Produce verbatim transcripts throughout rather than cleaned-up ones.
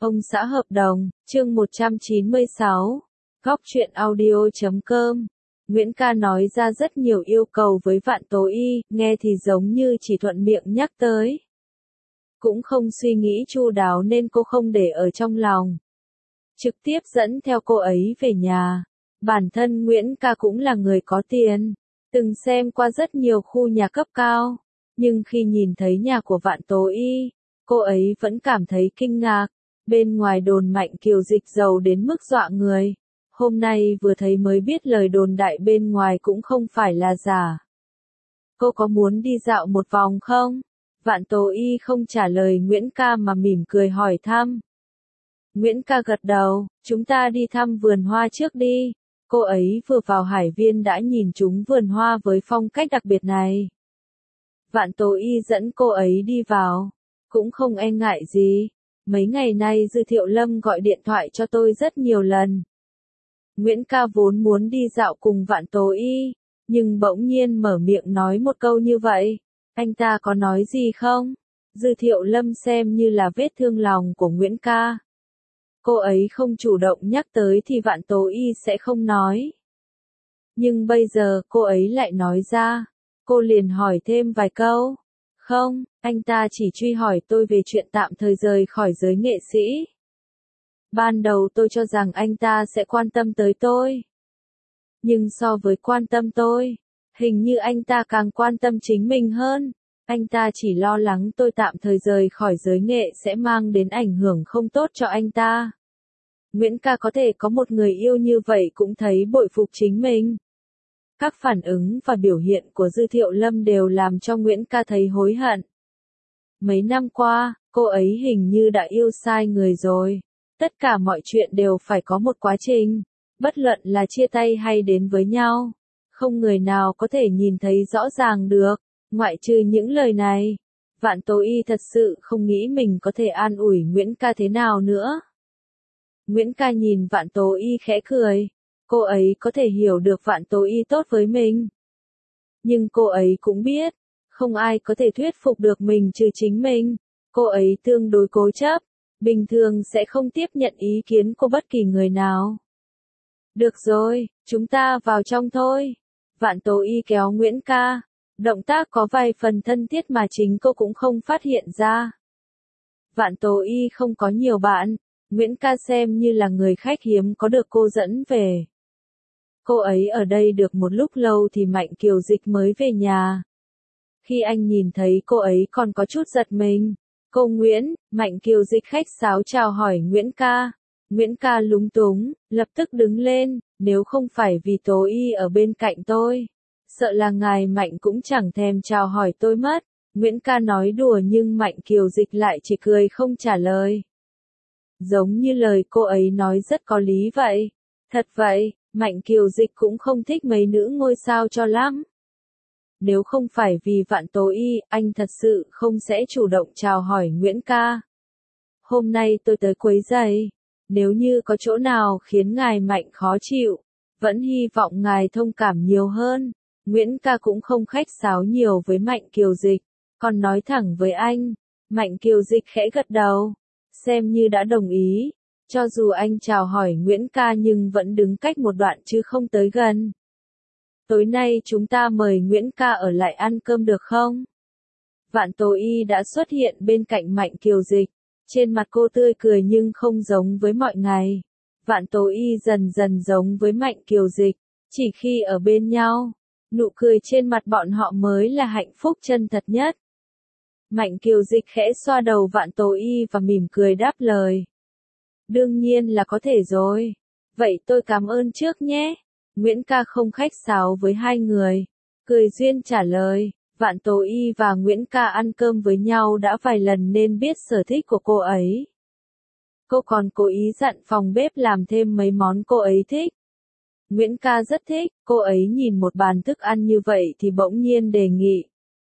Ông xã hợp đồng, chương một trăm chín mươi sáu. Góc truyện audio chấm com. Nguyễn Ca nói ra rất nhiều yêu cầu với Vạn Tố Y, nghe thì giống như chỉ thuận miệng nhắc tới. Cũng không suy nghĩ chu đáo nên cô không để ở trong lòng. Trực tiếp dẫn theo cô ấy về nhà. Bản thân Nguyễn Ca cũng là người có tiền, từng xem qua rất nhiều khu nhà cấp cao. Nhưng khi nhìn thấy nhà của Vạn Tố Y, cô ấy vẫn cảm thấy kinh ngạc. Bên ngoài đồn Mạnh Kiều Dịch giàu đến mức dọa người. Hôm nay vừa thấy mới biết lời đồn đại bên ngoài cũng không phải là giả. Cô có muốn đi dạo một vòng không? Vạn Tố Y không trả lời Nguyễn Ca mà mỉm cười hỏi thăm. Nguyễn Ca gật đầu, chúng ta đi thăm vườn hoa trước đi. Cô ấy vừa vào Hải Viên đã nhìn trúng vườn hoa với phong cách đặc biệt này. Vạn Tố Y dẫn cô ấy đi vào, cũng không e ngại gì. Mấy ngày nay Dư Thiệu Lâm gọi điện thoại cho tôi rất nhiều lần. Nguyễn Ca vốn muốn đi dạo cùng Vạn Tố Y, nhưng bỗng nhiên mở miệng nói một câu như vậy. Anh ta có nói gì không? Dư Thiệu Lâm xem như là vết thương lòng của Nguyễn Ca. Cô ấy không chủ động nhắc tới thì Vạn Tố Y sẽ không nói. Nhưng bây giờ cô ấy lại nói ra. Cô liền hỏi thêm vài câu. Không, anh ta chỉ truy hỏi tôi về chuyện tạm thời rời khỏi giới nghệ sĩ. Ban đầu tôi cho rằng anh ta sẽ quan tâm tới tôi. Nhưng so với quan tâm tôi, hình như anh ta càng quan tâm chính mình hơn. Anh ta chỉ lo lắng tôi tạm thời rời khỏi giới nghệ sẽ mang đến ảnh hưởng không tốt cho anh ta. Nguyễn Ca có thể có một người yêu như vậy cũng thấy bội phục chính mình. Các phản ứng và biểu hiện của Dư Thiệu Lâm đều làm cho Nguyễn Ca thấy hối hận. Mấy năm qua, cô ấy hình như đã yêu sai người rồi. Tất cả mọi chuyện đều phải có một quá trình. Bất luận là chia tay hay đến với nhau. Không người nào có thể nhìn thấy rõ ràng được, ngoại trừ những lời này. Vạn Tố Y thật sự không nghĩ mình có thể an ủi Nguyễn Ca thế nào nữa. Nguyễn Ca nhìn Vạn Tố Y khẽ cười. Cô ấy có thể hiểu được Vạn Tố Y tốt với mình. Nhưng cô ấy cũng biết, không ai có thể thuyết phục được mình trừ chính mình. Cô ấy tương đối cố chấp, bình thường sẽ không tiếp nhận ý kiến của bất kỳ người nào. Được rồi, chúng ta vào trong thôi. Vạn Tố Y kéo Nguyễn Ca. Động tác có vài phần thân thiết mà chính cô cũng không phát hiện ra. Vạn Tố Y không có nhiều bạn. Nguyễn Ca xem như là người khách hiếm có được cô dẫn về. Cô ấy ở đây được một lúc lâu thì Mạnh Kiều Dịch mới về nhà. Khi anh nhìn thấy cô ấy còn có chút giật mình. Cô Nguyễn, Mạnh Kiều Dịch khách sáo chào hỏi Nguyễn Ca. Nguyễn Ca lúng túng, lập tức đứng lên, nếu không phải vì Tố Y ở bên cạnh tôi. Sợ là ngài Mạnh cũng chẳng thèm chào hỏi tôi mất. Nguyễn Ca nói đùa nhưng Mạnh Kiều Dịch lại chỉ cười không trả lời. Giống như lời cô ấy nói rất có lý vậy. Thật vậy. Mạnh Kiều Dịch cũng không thích mấy nữ ngôi sao cho lắm. Nếu không phải vì Vạn Tố Y, anh thật sự không sẽ chủ động chào hỏi Nguyễn Ca. Hôm nay tôi tới quấy rầy. Nếu như có chỗ nào khiến ngài Mạnh khó chịu, vẫn hy vọng ngài thông cảm nhiều hơn. Nguyễn Ca cũng không khách sáo nhiều với Mạnh Kiều Dịch, còn nói thẳng với anh. Mạnh Kiều Dịch khẽ gật đầu, xem như đã đồng ý. Cho dù anh chào hỏi Nguyễn Ca nhưng vẫn đứng cách một đoạn chứ không tới gần. Tối nay chúng ta mời Nguyễn Ca ở lại ăn cơm được không? Vạn Tố Y đã xuất hiện bên cạnh Mạnh Kiều Dịch. Trên mặt cô tươi cười nhưng không giống với mọi ngày. Vạn Tố Y dần dần giống với Mạnh Kiều Dịch. Chỉ khi ở bên nhau, nụ cười trên mặt bọn họ mới là hạnh phúc chân thật nhất. Mạnh Kiều Dịch khẽ xoa đầu Vạn Tố Y và mỉm cười đáp lời. Đương nhiên là có thể rồi. Vậy tôi cảm ơn trước nhé. Nguyễn Ca không khách sáo với hai người. Cười duyên trả lời. Vạn Tố Y và Nguyễn Ca ăn cơm với nhau đã vài lần nên biết sở thích của cô ấy. Cô còn cố ý dặn phòng bếp làm thêm mấy món cô ấy thích. Nguyễn Ca rất thích. Cô ấy nhìn một bàn thức ăn như vậy thì bỗng nhiên đề nghị.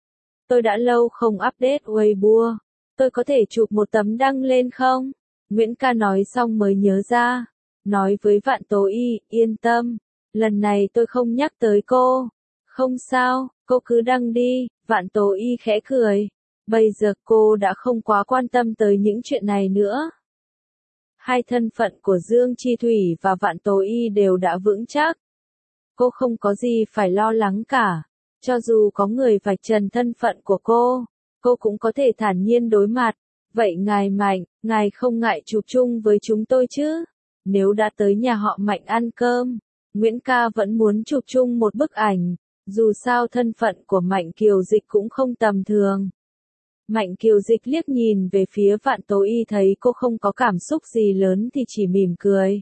Tôi đã lâu không update Weibo. Tôi có thể chụp một tấm đăng lên không? Nguyễn Ca nói xong mới nhớ ra. Nói với Vạn Tố Y, yên tâm. Lần này tôi không nhắc tới cô. Không sao, cô cứ đăng đi. Vạn Tố Y khẽ cười. Bây giờ cô đã không quá quan tâm tới những chuyện này nữa. Hai thân phận của Dương Chi Thủy và Vạn Tố Y đều đã vững chắc. Cô không có gì phải lo lắng cả. Cho dù có người vạch trần thân phận của cô, cô cũng có thể thản nhiên đối mặt. Vậy ngài Mạnh, ngài không ngại chụp chung với chúng tôi chứ? Nếu đã tới nhà họ Mạnh ăn cơm, Nguyễn ca vẫn muốn chụp chung một bức ảnh. Dù sao thân phận của Mạnh Kiều Dịch cũng không tầm thường. Mạnh Kiều Dịch liếc nhìn về phía Vạn Tố Y thấy cô không có cảm xúc gì lớn thì chỉ mỉm cười.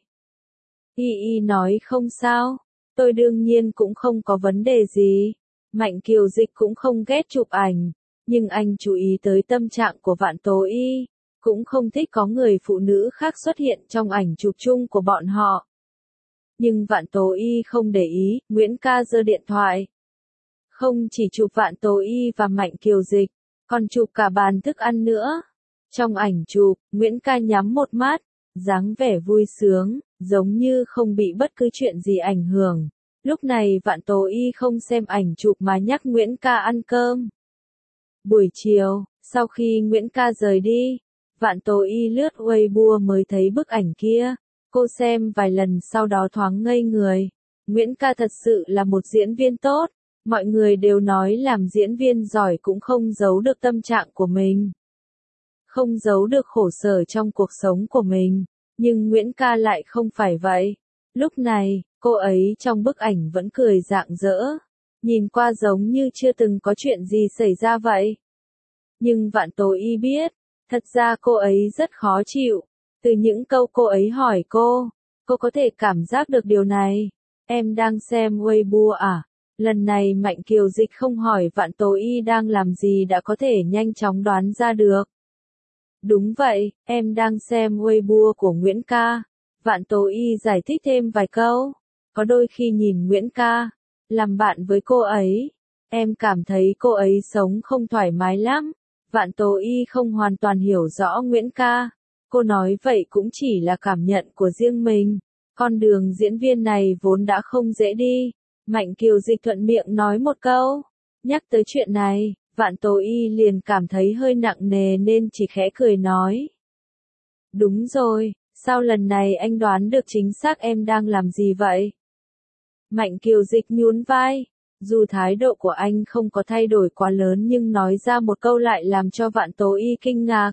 Y Y nói không sao, tôi đương nhiên cũng không có vấn đề gì. Mạnh Kiều Dịch cũng không ghét chụp ảnh, nhưng anh chú ý tới tâm trạng của Vạn Tố Y, cũng không thích có người phụ nữ khác xuất hiện trong ảnh chụp chung của bọn họ. Nhưng Vạn Tố Y không để ý, Nguyễn ca giơ điện thoại. Không chỉ chụp Vạn Tố Y và Mạnh Kiều Dịch, còn chụp cả bàn thức ăn nữa. Trong ảnh chụp, Nguyễn ca nhắm một mắt, dáng vẻ vui sướng, giống như không bị bất cứ chuyện gì ảnh hưởng. Lúc này Vạn Tố Y không xem ảnh chụp mà nhắc Nguyễn ca ăn cơm. Buổi chiều, sau khi Nguyễn ca rời đi, Vạn Tố Y lướt Weibo mới thấy bức ảnh kia. Cô xem vài lần sau đó thoáng ngây người. Nguyễn ca thật sự là một diễn viên tốt. Mọi người đều nói làm diễn viên giỏi cũng không giấu được tâm trạng của mình. Không giấu được khổ sở trong cuộc sống của mình. Nhưng Nguyễn ca lại không phải vậy. Lúc này, cô ấy trong bức ảnh vẫn cười rạng rỡ. Nhìn qua giống như chưa từng có chuyện gì xảy ra vậy. Nhưng Vạn Tố Y biết, thật ra cô ấy rất khó chịu. Từ những câu cô ấy hỏi cô, cô có thể cảm giác được điều này. Em đang xem Weibo à? Lần này Mạnh Kiều Dịch không hỏi Vạn Tố Y đang làm gì đã có thể nhanh chóng đoán ra được. Đúng vậy, em đang xem Weibo của Nguyễn ca. Vạn Tố Y giải thích thêm vài câu. Có đôi khi nhìn Nguyễn ca, làm bạn với cô ấy, em cảm thấy cô ấy sống không thoải mái lắm. Vạn Tố Y không hoàn toàn hiểu rõ Nguyễn ca. Cô nói vậy cũng chỉ là cảm nhận của riêng mình. Con đường diễn viên này vốn đã không dễ đi. Mạnh Kiều Dịch thuận miệng nói một câu. Nhắc tới chuyện này, Vạn Tố Y liền cảm thấy hơi nặng nề nên chỉ khẽ cười nói. Đúng rồi, sao lần này anh đoán được chính xác em đang làm gì vậy? Mạnh Kiều Dịch nhún vai. Dù thái độ của anh không có thay đổi quá lớn nhưng nói ra một câu lại làm cho Vạn Tố Y kinh ngạc.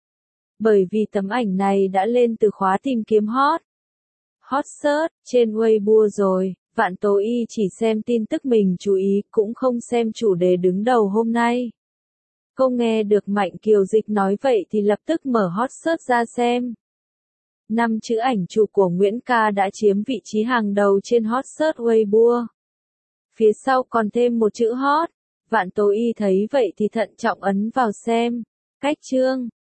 Bởi vì tấm ảnh này đã lên từ khóa tìm kiếm hot. Hot search trên Weibo rồi. Vạn Tố Y chỉ xem tin tức mình chú ý, cũng không xem chủ đề đứng đầu hôm nay. Cô nghe được Mạnh Kiều Dịch nói vậy thì lập tức mở hot search ra xem. Năm chữ ảnh chụp của Nguyễn ca đã chiếm vị trí hàng đầu trên hot search Weibo. Phía sau còn thêm một chữ hot. Vạn Tố Y thấy vậy thì thận trọng ấn vào xem. Cách chương